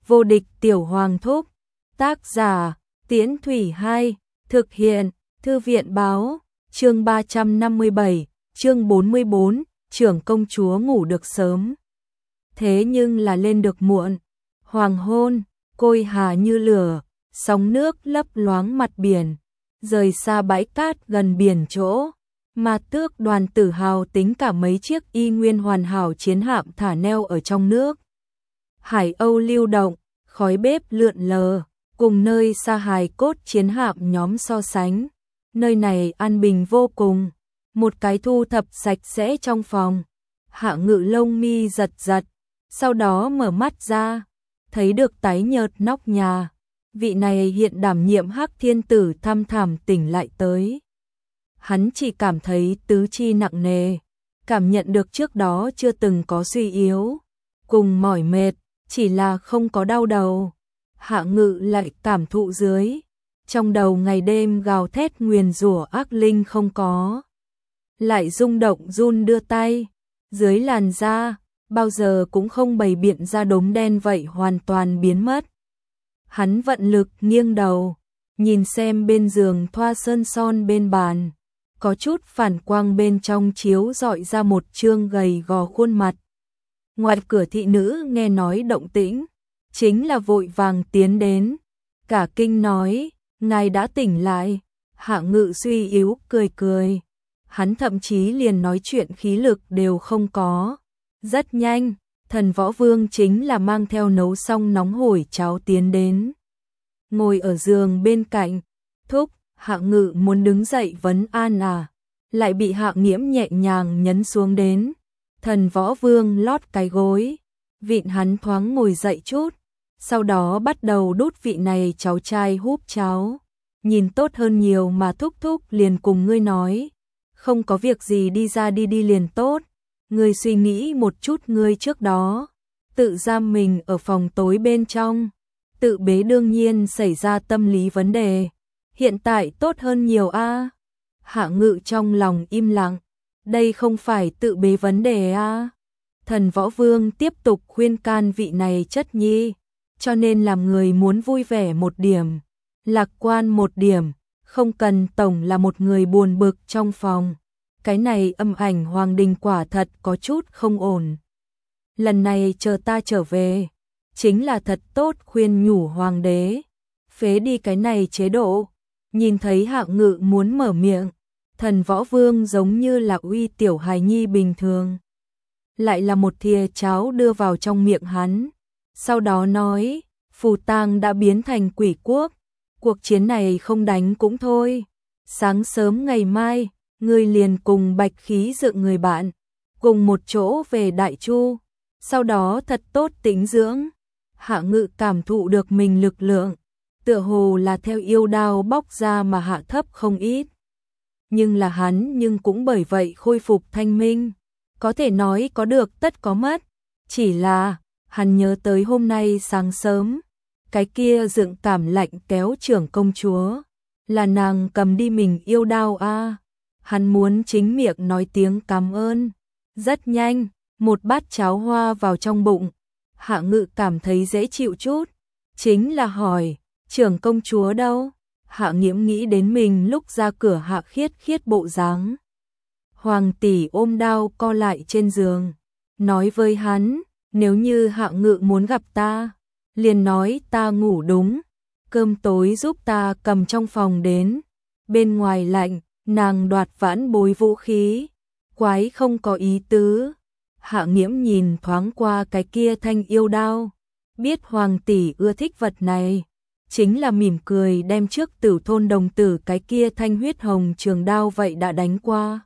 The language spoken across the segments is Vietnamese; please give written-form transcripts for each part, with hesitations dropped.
Vô địch tiểu hoàng thúc. Tác giả, Tiễn Thủy 2, thực hiện, Thư viện báo, chương 357, chương 44, trưởng công chúa ngủ được sớm. Thế nhưng là lên được muộn, hoàng hôn, côi hà như lửa, sóng nước lấp loáng mặt biển, rời xa bãi cát gần biển chỗ. Mà Tước Đoàn tự hào tính cả mấy chiếc y nguyên hoàn hảo chiến hạm thả neo ở trong nước. Hải âu lưu động, khói bếp lượn lờ, cùng nơi xa hài cốt chiến hạm nhóm so sánh. Nơi này an bình vô cùng, một cái thu thập sạch sẽ trong phòng. Hạ Ngự lông mi giật giật, sau đó mở mắt ra, thấy được tái nhợt nóc nhà. Vị này hiện đảm nhiệm Hắc Thiên Tử thăm thẳm tỉnh lại tới. Hắn chỉ cảm thấy tứ chi nặng nề, cảm nhận được trước đó chưa từng có suy yếu, cùng mỏi mệt, chỉ là không có đau đầu. Hạ Ngự lại cảm thụ dưới, trong đầu ngày đêm gào thét nguyền rủa ác linh không có. Lại rung động run đưa tay, dưới làn da, bao giờ cũng không bày biện ra đốm đen vậy hoàn toàn biến mất. Hắn vận lực nghiêng đầu, nhìn xem bên giường thoa sơn son bên bàn. Có chút phản quang bên trong chiếu rọi ra một trương gầy gò khuôn mặt. Ngoài cửa thị nữ nghe nói động tĩnh, chính là vội vàng tiến đến, cả kinh nói, ngài đã tỉnh lại. Hạ Ngự suy yếu cười cười, hắn thậm chí liền nói chuyện khí lực đều không có. Rất nhanh, Thần Võ Vương chính là mang theo nấu xong nóng hổi cháo tiến đến. Ngồi ở giường bên cạnh, thúc. Hạ Ngự muốn đứng dậy vấn an lại bị Hạ Nghiễm nhẹ nhàng nhấn xuống đến. Thần Võ Vương lót cái gối, vịn hắn thoáng ngồi dậy chút, sau đó bắt đầu đút vị này cháu trai húp cháo. Nhìn tốt hơn nhiều mà thúc thúc liền cùng ngươi nói, không có việc gì đi ra đi liền tốt. Ngươi suy nghĩ một chút, ngươi trước đó tự giam mình ở phòng tối bên trong, tự bế đương nhiên xảy ra tâm lý vấn đề. Hiện tại tốt hơn nhiều a. Hạ Ngự trong lòng im lặng, đây không phải tự bế vấn đề a. Thần Võ Vương tiếp tục khuyên can vị này chất nhi, cho nên làm người muốn vui vẻ một điểm, lạc quan một điểm, không cần tổng là một người buồn bực trong phòng. Cái này âm ảnh hoàng đình quả thật có chút không ổn. Lần này chờ ta trở về, chính là thật tốt khuyên nhủ hoàng đế, phế đi cái này chế độ. Nhìn thấy Hạ Ngự muốn mở miệng, Thần Võ Vương giống như là uy tiểu hài nhi bình thường. Lại là một thìa cháo đưa vào trong miệng hắn. Sau đó nói, Phù Tang đã biến thành quỷ quốc. Cuộc chiến này không đánh cũng thôi. Sáng sớm ngày mai, ngươi liền cùng Bạch Khí Dựng người bạn, cùng một chỗ về Đại Chu. Sau đó thật tốt tĩnh dưỡng. Hạ Ngự cảm thụ được mình lực lượng, tựa hồ là theo yêu đao bóc ra mà hạ thấp không ít. Nhưng là hắn nhưng cũng bởi vậy khôi phục thanh minh. Có thể nói có được tất có mất. Chỉ là, hắn nhớ tới hôm nay sáng sớm, cái kia Dựng cảm lạnh kéo trưởng công chúa. Là nàng cầm đi mình yêu đao a. Hắn muốn chính miệng nói tiếng cảm ơn. Rất nhanh, một bát cháo hoa vào trong bụng. Hạ Ngự cảm thấy dễ chịu chút. Chính là hỏi, trưởng công chúa đâu? Hạ Nghiễm nghĩ đến mình lúc ra cửa Hạ Khiết Khiết bộ dáng. Hoàng tỷ ôm đao co lại trên giường, nói với hắn, nếu như Hạ Ngự muốn gặp ta, liền nói ta ngủ đúng, cơm tối giúp ta cầm trong phòng đến. Bên ngoài lạnh, nàng đoạt vãn bối vũ khí, quái không có ý tứ. Hạ Nghiễm nhìn thoáng qua cái kia thanh yêu đao, biết hoàng tỷ ưa thích vật này. Chính là mỉm cười đem trước Tử Thôn đồng tử cái kia thanh huyết hồng trường đao vậy đã đánh qua.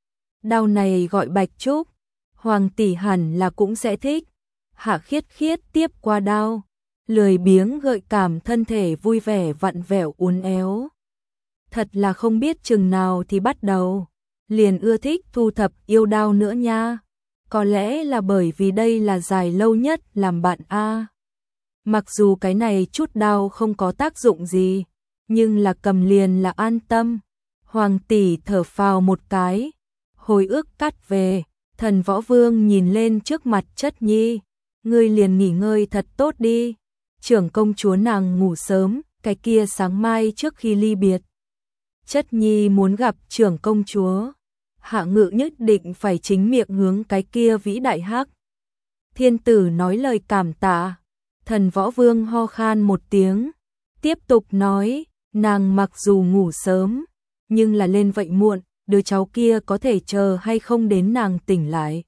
Đao này gọi Bạch Trúc, hoàng tỷ hẳn là cũng sẽ thích. Hạ Khiết Khiết tiếp qua đao, lười biếng gợi cảm thân thể vui vẻ vặn vẹo uốn éo. Thật là không biết chừng nào thì bắt đầu, liền ưa thích thu thập yêu đao nữa nha. Có lẽ là bởi vì đây là dài lâu nhất làm bạn a. Mặc dù cái này chút đau không có tác dụng gì, nhưng là cầm liền là an tâm. Hoàng tỷ thở phào một cái, hồi ức cắt về. Thần Võ Vương nhìn lên trước mặt chất nhi, ngươi liền nghỉ ngơi thật tốt đi, trưởng công chúa nàng ngủ sớm, cái kia sáng mai trước khi ly biệt. Chất nhi muốn gặp trưởng công chúa. Hạ Ngự nhất định phải chính miệng hướng cái kia vĩ đại hắc thiên tử nói lời cảm tạ. Thần Võ Vương ho khan một tiếng, tiếp tục nói, nàng mặc dù ngủ sớm, nhưng là lên vậy muộn, đứa cháu kia có thể chờ hay không đến nàng tỉnh lại.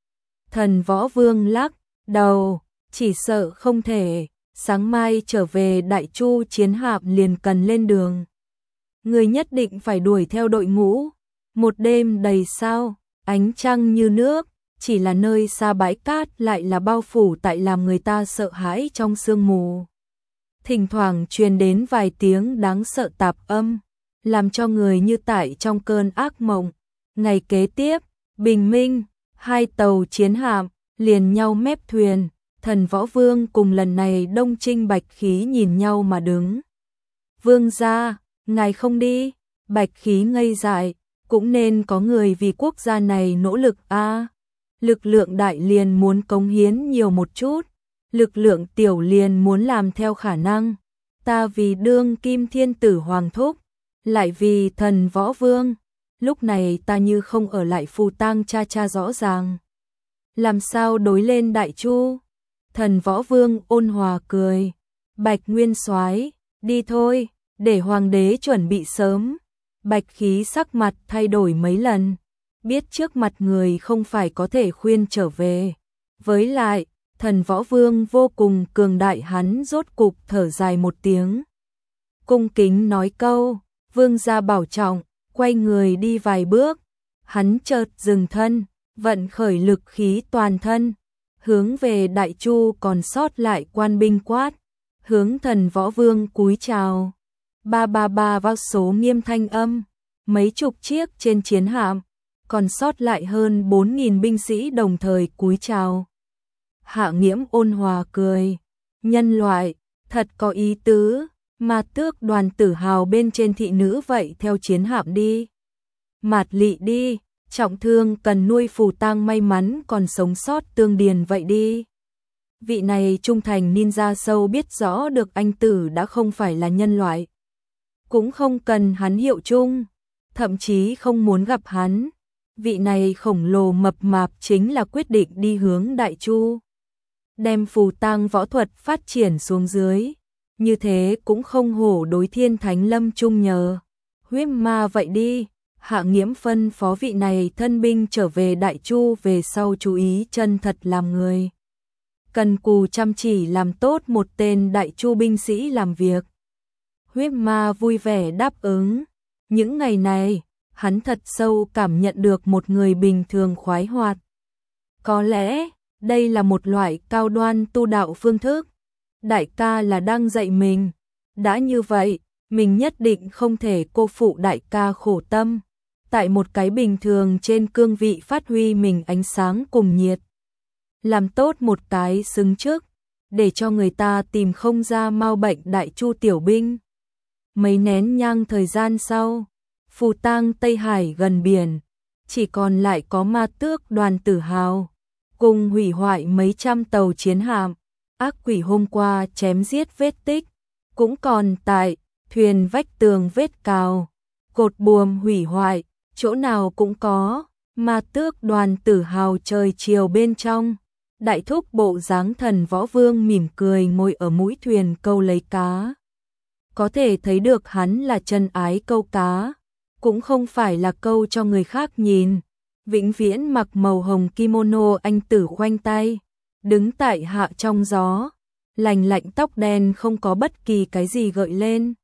Thần Võ Vương lắc đầu, chỉ sợ không thể, sáng mai trở về Đại Chu chiến hạm liền cần lên đường. Người nhất định phải đuổi theo đội ngũ. Một đêm đầy sao, ánh trăng như nước, chỉ là nơi xa bãi cát lại là bao phủ tại làm người ta sợ hãi trong sương mù. Thỉnh thoảng truyền đến vài tiếng đáng sợ tạp âm, làm cho người như tại trong cơn ác mộng. Ngày kế tiếp, bình minh, hai tàu chiến hạm liền nhau mép thuyền, Thần Võ Vương cùng lần này Đông Trinh Bạch Khí nhìn nhau mà đứng. Vương gia, ngài không đi? Bạch Khí ngây dại, cũng nên có người vì quốc gia này nỗ lực a. Lực lượng đại liền muốn cống hiến nhiều một chút, lực lượng tiểu liền muốn làm theo khả năng. Ta vì đương kim thiên tử hoàng thúc, lại vì Thần Võ Vương, lúc này ta như không ở lại phù tang cha cha rõ ràng. Làm sao đối lên Đại Chu? Thần Võ Vương ôn hòa cười, Bạch Nguyên soái, đi thôi, để hoàng đế chuẩn bị sớm. Bạch Khí sắc mặt thay đổi mấy lần, biết trước mặt người không phải có thể khuyên trở về. Với lại, Thần Võ Vương vô cùng cường đại, hắn rốt cục thở dài một tiếng. Cung kính nói câu, vương gia bảo trọng, quay người đi vài bước. Hắn chợt dừng thân, vận khởi lực khí toàn thân, hướng về Đại Chu còn sót lại quan binh quát, hướng Thần Võ Vương cúi chào. Ba ba ba vào số nghiêm thanh âm, mấy chục chiếc trên chiến hạm, còn sót lại hơn 4.000 binh sĩ đồng thời cúi chào. Hạ Nghiễm ôn hòa cười, nhân loại, thật có ý tứ, mà tước đoàn tử hào bên trên thị nữ vậy theo chiến hạm đi. Mạt Lị đi, trọng thương cần nuôi phù tang may mắn còn sống sót Tương Điền vậy đi. Vị này trung thành ninja sâu biết rõ được anh tử đã không phải là nhân loại. Cũng không cần hắn hiệu chung, thậm chí không muốn gặp hắn. Vị này khổng lồ mập mạp chính là quyết định đi hướng Đại Chu, đem phù tang võ thuật phát triển xuống dưới. Như thế cũng không hổ đối Thiên Thánh Lâm chung nhờ. Huyết ma vậy đi. Hạ Nghiễm phân phó vị này thân binh trở về Đại Chu về sau chú ý chân thật làm người. Cần cù chăm chỉ làm tốt một tên Đại Chu binh sĩ làm việc. Huyết ma vui vẻ đáp ứng. Những ngày này, hắn thật sâu cảm nhận được một người bình thường khoái hoạt. Có lẽ, đây là một loại cao đoan tu đạo phương thức. Đại ca là đang dạy mình. Đã như vậy, mình nhất định không thể cô phụ đại ca khổ tâm. Tại một cái bình thường trên cương vị phát huy mình ánh sáng cùng nhiệt. Làm tốt một cái xứng trước, để cho người ta tìm không ra mau bệnh Đại Chu tiểu binh. Mấy nén nhang thời gian sau, phù tang Tây Hải gần biển, chỉ còn lại có ma tước đoàn tử hào, cùng hủy hoại mấy trăm tàu chiến hạm. Ác quỷ hôm qua chém giết vết tích, cũng còn tại, thuyền vách tường vết cào, cột buồm hủy hoại, chỗ nào cũng có. Ma tước đoàn tử hào trời chiều bên trong, đại thúc bộ dáng Thần Võ Vương mỉm cười ngồi ở mũi thuyền câu lấy cá. Có thể thấy được hắn là chân ái câu cá, cũng không phải là câu cho người khác nhìn. Vĩnh viễn mặc màu hồng kimono anh tử khoanh tay, đứng tại hạ trong gió, lành lạnh tóc đen không có bất kỳ cái gì gợi lên.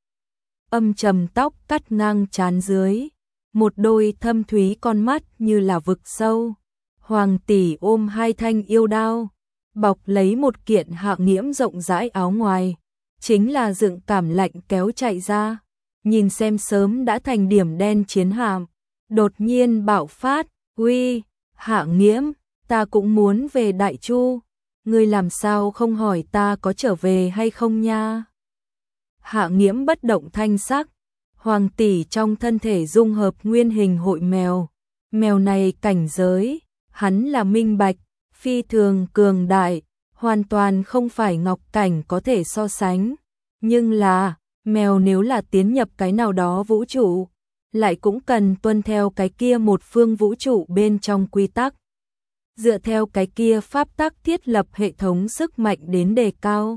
Âm trầm tóc cắt ngang trán dưới, một đôi thâm thúy con mắt như là vực sâu. Hoàng tỷ ôm hai thanh yêu đao, bọc lấy một kiện Hạ Nghiễm rộng rãi áo ngoài, chính là dựng cảm lạnh kéo chạy ra. Nhìn xem sớm đã thành điểm đen chiến hạm, đột nhiên bạo phát, uy, Hạ Nghiễm, ta cũng muốn về Đại Chu, ngươi làm sao không hỏi ta có trở về hay không nha. Hạ Nghiễm bất động thanh sắc, hoàng tỷ trong thân thể dung hợp nguyên hình hội mèo. Mèo này cảnh giới, hắn là minh bạch, phi thường cường đại, hoàn toàn không phải Ngọc Cảnh có thể so sánh. Nhưng là, mèo nếu là tiến nhập cái nào đó vũ trụ, lại cũng cần tuân theo cái kia một phương vũ trụ bên trong quy tắc. Dựa theo cái kia pháp tắc thiết lập hệ thống sức mạnh đến đề cao.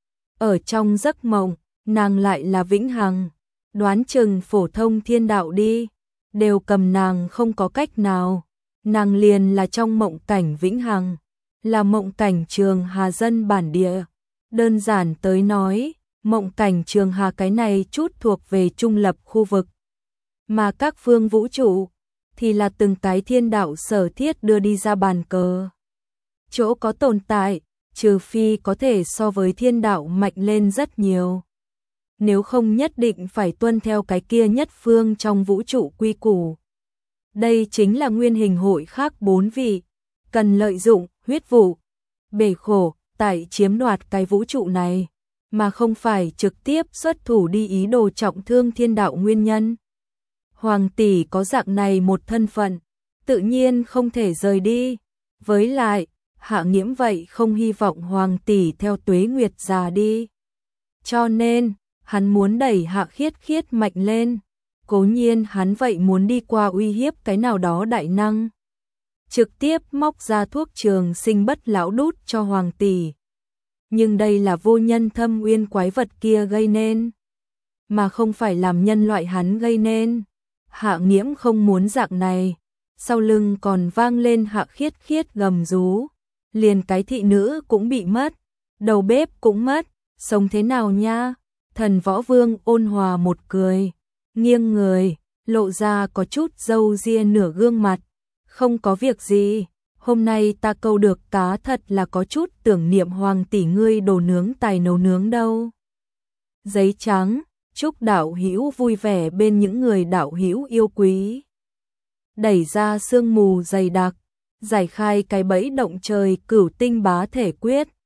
Ở trong giấc mộng, nàng lại là vĩnh hằng, đoán chừng phổ thông thiên đạo đi, đều cầm nàng không có cách nào. Nàng liền là trong mộng cảnh vĩnh hằng, là mộng cảnh Trường Hà dân bản địa. Đơn giản tới nói, mộng cảnh Trường Hà cái này chút thuộc về trung lập khu vực. Mà các phương vũ trụ, thì là từng cái thiên đạo sở thiết đưa đi ra bàn cờ. Chỗ có tồn tại, trừ phi có thể so với thiên đạo mạnh lên rất nhiều. Nếu không nhất định phải tuân theo cái kia nhất phương trong vũ trụ quy củ. Đây chính là nguyên hình hội khác 4 vị, cần lợi dụng huyết vụ, bể khổ, tại chiếm đoạt cái vũ trụ này, mà không phải trực tiếp xuất thủ đi ý đồ trọng thương thiên đạo nguyên nhân. Hoàng tỷ có dạng này một thân phận, tự nhiên không thể rời đi. Với lại, Hạ Nghiễm vậy không hy vọng Hoàng tỷ theo Tuế Nguyệt già đi. Cho nên, hắn muốn đẩy Hạ Khiết Khiết mạnh lên. Cố nhiên hắn vậy muốn đi qua uy hiếp cái nào đó đại năng. Trực tiếp móc ra thuốc trường sinh bất lão đút cho Hoàng tỷ. Nhưng đây là vô nhân thâm uyên quái vật kia gây nên, mà không phải làm nhân loại hắn gây nên. Hạ Nghiễm không muốn dạng này. Sau lưng còn vang lên Hạ Khiết Khiết gầm rú. Liền cái thị nữ cũng bị mất, đầu bếp cũng mất, sống thế nào nha? Thần Võ Vương ôn hòa một cười, nghiêng người, lộ ra có chút râu ria nửa gương mặt. Không có việc gì, hôm nay ta câu được cá thật là có chút tưởng niệm Hoàng tỷ ngươi đồ nướng tài nấu nướng đâu. Giấy trắng, chúc đạo hữu vui vẻ bên những người đạo hữu yêu quý. Đẩy ra sương mù dày đặc, giải khai cái bẫy động trời Cửu Tinh Bá Thể Quyết.